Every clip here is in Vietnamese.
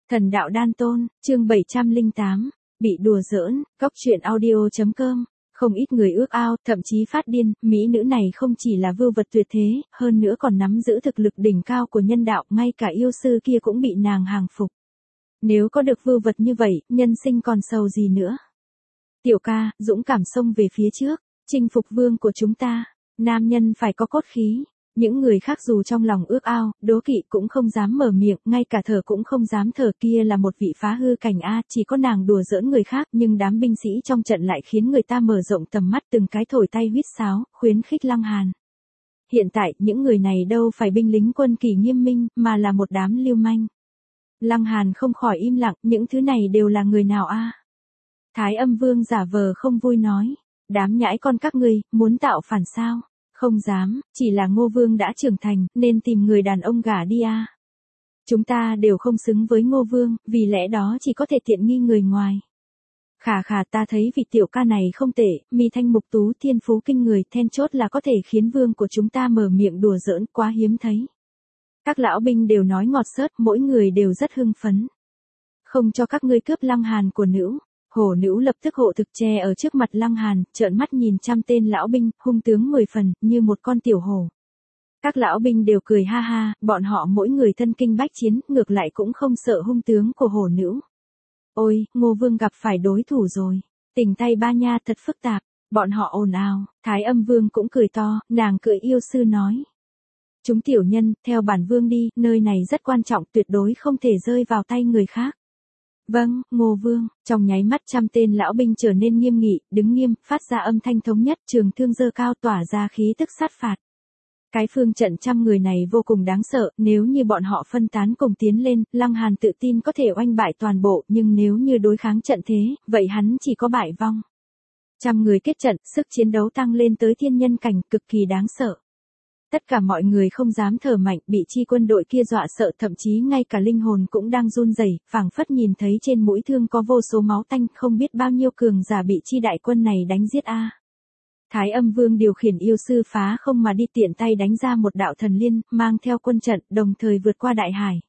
Thần đạo đan tôn, chương 708, bị đùa giỡn, góc truyện audio.com. Không ít người ước ao, thậm chí phát điên, mỹ nữ này không chỉ là vưu vật tuyệt thế, hơn nữa còn nắm giữ thực lực đỉnh cao của nhân đạo, ngay cả yêu sư kia cũng bị nàng hàng phục. Nếu có được vưu vật như vậy, nhân sinh còn sầu gì nữa. Tiểu ca, dũng cảm xông về phía trước, chinh phục vương của chúng ta, nam nhân phải có cốt khí. Những người khác dù trong lòng ước ao, đố kỵ cũng không dám mở miệng, ngay cả thở cũng không dám thở, kia là một vị phá hư cảnh a, chỉ có nàng đùa giỡn người khác, nhưng đám binh sĩ trong trận lại khiến người ta mở rộng tầm mắt, từng cái thổi tay huýt sáo, khuyến khích Lăng Hàn. Hiện tại, những người này đâu phải binh lính quân kỷ nghiêm minh, mà là một đám lưu manh. Lăng Hàn không khỏi im lặng, những thứ này đều là người nào a? Thái Âm Vương giả vờ không vui nói, đám nhãi con các ngươi, muốn tạo phản sao? Không dám, chỉ là Ngô Vương đã trưởng thành, nên tìm người đàn ông gả đi a. Chúng ta đều không xứng với Ngô Vương, vì lẽ đó chỉ có thể tiện nghi người ngoài. Khà khà, ta thấy vị tiểu ca này không tệ, mi thanh mục tú, thiên phú kinh người, then chốt là có thể khiến vương của chúng ta mở miệng đùa giỡn, quá hiếm thấy. Các lão binh đều nói ngọt xớt, mỗi người đều rất hưng phấn. Không cho các ngươi cướp Lăng Hàn của nữ. Hổ nữ lập tức hộ thực che ở trước mặt Lăng Hàn, trợn mắt nhìn trăm tên lão binh, hung tướng 10 phần, như một con tiểu hổ. Các lão binh đều cười ha ha, bọn họ mỗi người thân kinh bách chiến, ngược lại cũng không sợ hung tướng của hổ nữ. Ôi, Ngô Vương gặp phải đối thủ rồi. Tình tay ba nha thật phức tạp, bọn họ ồn ào, Thái Âm Vương cũng cười to, nàng cười yêu sư nói. Chúng tiểu nhân, theo bản vương đi, nơi này rất quan trọng, tuyệt đối không thể rơi vào tay người khác. Vâng, Ngô Vương, trong nháy mắt trăm tên lão binh trở nên nghiêm nghị, đứng nghiêm, phát ra âm thanh thống nhất, trường thương giơ cao tỏa ra khí tức sát phạt. Cái phương trận trăm người này vô cùng đáng sợ, nếu như bọn họ phân tán cùng tiến lên, Lăng Hàn tự tin có thể oanh bại toàn bộ, nhưng nếu như đối kháng trận thế, vậy hắn chỉ có bại vong. Trăm người kết trận, sức chiến đấu tăng lên tới thiên nhân cảnh, cực kỳ đáng sợ. Tất cả mọi người không dám thở mạnh, bị chi quân đội kia dọa sợ, thậm chí ngay cả linh hồn cũng đang run rẩy, phảng phất nhìn thấy trên mũi thương có vô số máu tanh, không biết bao nhiêu cường giả bị chi đại quân này đánh giết a. Thái Âm Vương điều khiển yêu sư phá không mà đi, tiện tay đánh ra một đạo thần liên, mang theo quân trận, đồng thời vượt qua đại hải.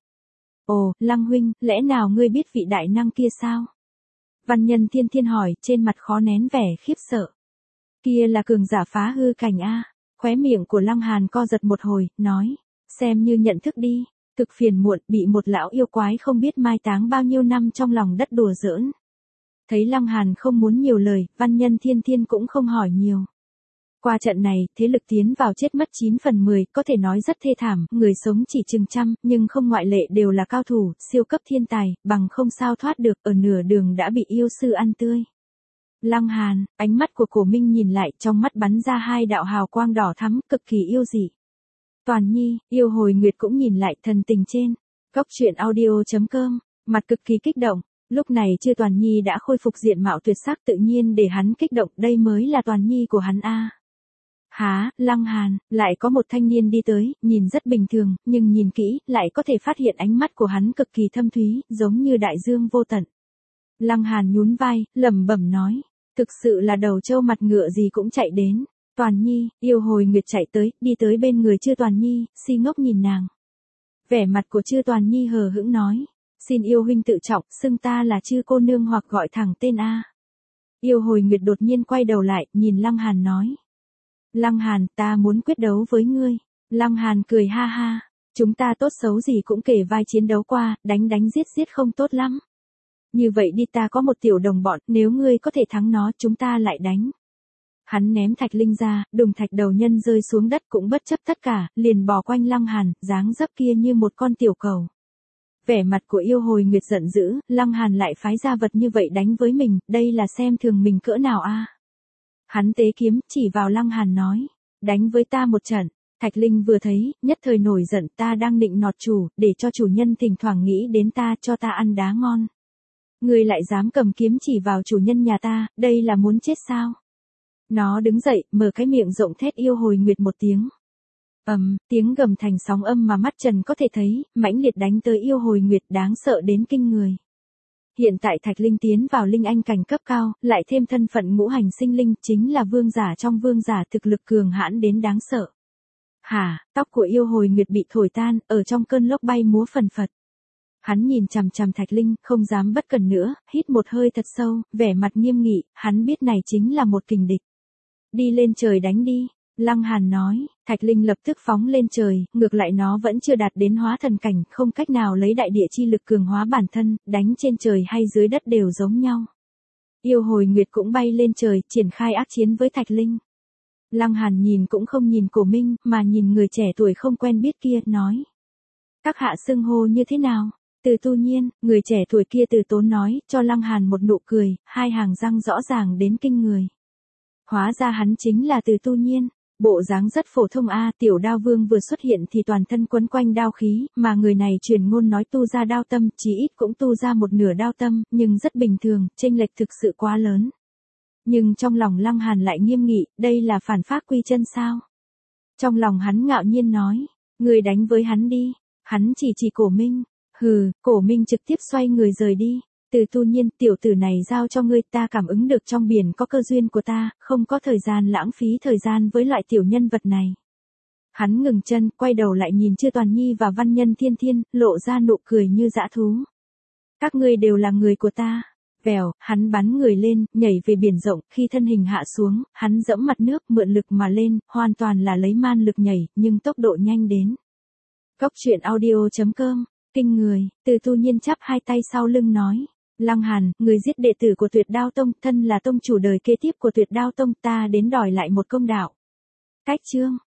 Ồ, Lăng huynh, lẽ nào ngươi biết vị đại năng kia sao? Văn Nhân Thiên Thiên hỏi, trên mặt khó nén vẻ khiếp sợ. Kia là cường giả phá hư cảnh a. Khóe miệng của Lăng Hàn co giật một hồi, nói, xem như nhận thức đi, thực phiền muộn, bị một lão yêu quái không biết mai táng bao nhiêu năm trong lòng đất đùa giỡn. Thấy Lăng Hàn không muốn nhiều lời, Văn Nhân Thiên Thiên cũng không hỏi nhiều. Qua trận này, thế lực tiến vào chết mất 9 phần 10, có thể nói rất thê thảm, người sống chỉ chừng trăm, nhưng không ngoại lệ đều là cao thủ, siêu cấp thiên tài, bằng không sao thoát được, ở nửa đường đã bị yêu sư ăn tươi. Lăng Hàn, ánh mắt của Cổ Minh nhìn lại, trong mắt bắn ra hai đạo hào quang đỏ thắm, cực kỳ yêu dị. Toàn Nhi, yêu hồi nguyệt cũng nhìn lại, thần tình trên. Góc truyện audio.com, mặt cực kỳ kích động. Lúc này chưa Toàn Nhi đã khôi phục diện mạo tuyệt sắc, tự nhiên để hắn kích động, đây mới là Toàn Nhi của hắn a. Há, Lăng Hàn, lại có một thanh niên đi tới, nhìn rất bình thường, nhưng nhìn kỹ, lại có thể phát hiện ánh mắt của hắn cực kỳ thâm thúy, giống như đại dương vô tận. Lăng Hàn nhún vai, lẩm bẩm nói. Thực sự là đầu trâu mặt ngựa gì cũng chạy đến. Toàn Nhi, yêu hồi nguyệt chạy tới, đi tới bên người Chư Toàn Nhi, si ngốc nhìn nàng. Vẻ mặt của Chư Toàn Nhi hờ hững nói. Xin yêu huynh tự trọng, xưng ta là Chư cô nương hoặc gọi thẳng tên A. Yêu hồi nguyệt đột nhiên quay đầu lại, nhìn Lăng Hàn nói. Lăng Hàn, ta muốn quyết đấu với ngươi. Lăng Hàn cười ha ha. Chúng ta tốt xấu gì cũng kể vai chiến đấu qua, đánh giết giết không tốt lắm. Như vậy đi, ta có một tiểu đồng bọn, nếu ngươi có thể thắng nó, chúng ta lại đánh. Hắn ném thạch linh ra, đùng thạch đầu nhân rơi xuống đất, cũng bất chấp tất cả, liền bò quanh Lăng Hàn, dáng dấp kia như một con tiểu cầu. Vẻ mặt của yêu hồi nguyệt giận dữ, Lăng Hàn lại phái ra vật như vậy đánh với mình, đây là xem thường mình cỡ nào a. Hắn tế kiếm, chỉ vào Lăng Hàn nói, đánh với ta một trận. Thạch Linh vừa thấy, nhất thời nổi giận, ta đang định nọt chủ, để cho chủ nhân thỉnh thoảng nghĩ đến ta, cho ta ăn đá ngon. Ngươi lại dám cầm kiếm chỉ vào chủ nhân nhà ta, đây là muốn chết sao? Nó đứng dậy, mở cái miệng rộng thét yêu hồi nguyệt một tiếng. Tiếng gầm thành sóng âm mà mắt trần có thể thấy, mãnh liệt đánh tới yêu hồi nguyệt, đáng sợ đến kinh người. Hiện tại Thạch Linh tiến vào linh anh cảnh cấp cao, lại thêm thân phận ngũ hành sinh linh, chính là vương giả trong vương giả, thực lực cường hãn đến đáng sợ. Hả, tóc của yêu hồi nguyệt bị thổi tan, ở trong cơn lốc bay múa phần phật. Hắn nhìn chằm chằm Thạch Linh, không dám bất cẩn nữa, hít một hơi thật sâu, vẻ mặt nghiêm nghị, hắn biết này chính là một kình địch. Đi lên trời đánh đi, Lăng Hàn nói, Thạch Linh lập tức phóng lên trời, ngược lại nó vẫn chưa đạt đến hóa thần cảnh, không cách nào lấy đại địa chi lực cường hóa bản thân, đánh trên trời hay dưới đất đều giống nhau. Yêu hồi nguyệt cũng bay lên trời, triển khai ác chiến với Thạch Linh. Lăng Hàn nhìn cũng không nhìn Cổ Minh, mà nhìn người trẻ tuổi không quen biết kia, nói. Các hạ xưng hô như thế nào? Từ Tu Nhiên, người trẻ tuổi kia từ tốn nói, cho Lăng Hàn một nụ cười, hai hàng răng rõ ràng đến kinh người. Hóa ra hắn chính là Từ Tu Nhiên. Bộ dáng rất phổ thông tiểu đao vương vừa xuất hiện thì toàn thân quấn quanh đao khí, mà người này truyền ngôn nói tu ra đao tâm, chí ít cũng tu ra một nửa đao tâm, nhưng rất bình thường, chênh lệch thực sự quá lớn. Nhưng trong lòng Lăng Hàn lại nghiêm nghị, đây là phản pháp quy chân sao? Trong lòng hắn ngạo nhiên nói, người đánh với hắn đi, hắn chỉ Cổ Minh, hừ, Cổ Minh trực tiếp xoay người rời đi. Từ Tu Nhiên, tiểu tử này giao cho ngươi, ta cảm ứng được trong biển có cơ duyên của ta, không có thời gian lãng phí thời gian với loại tiểu nhân vật này. Hắn ngừng chân, quay đầu lại nhìn Chư Toàn Nhi và Văn Nhân Thiên Thiên, lộ ra nụ cười như dã thú. Các ngươi đều là người của ta. Vèo, hắn bắn người lên, nhảy về biển rộng, khi thân hình hạ xuống, hắn dẫm mặt nước, mượn lực mà lên, hoàn toàn là lấy man lực nhảy, nhưng tốc độ nhanh đến. Góc truyện audio.com, kinh người, Từ Tu Nhiên chắp hai tay sau lưng nói. Lăng Hàn, người giết đệ tử của Tuyệt Đao Tông, thân là tông chủ đời kế tiếp của Tuyệt Đao Tông, ta đến đòi lại một công đạo. Cách chương.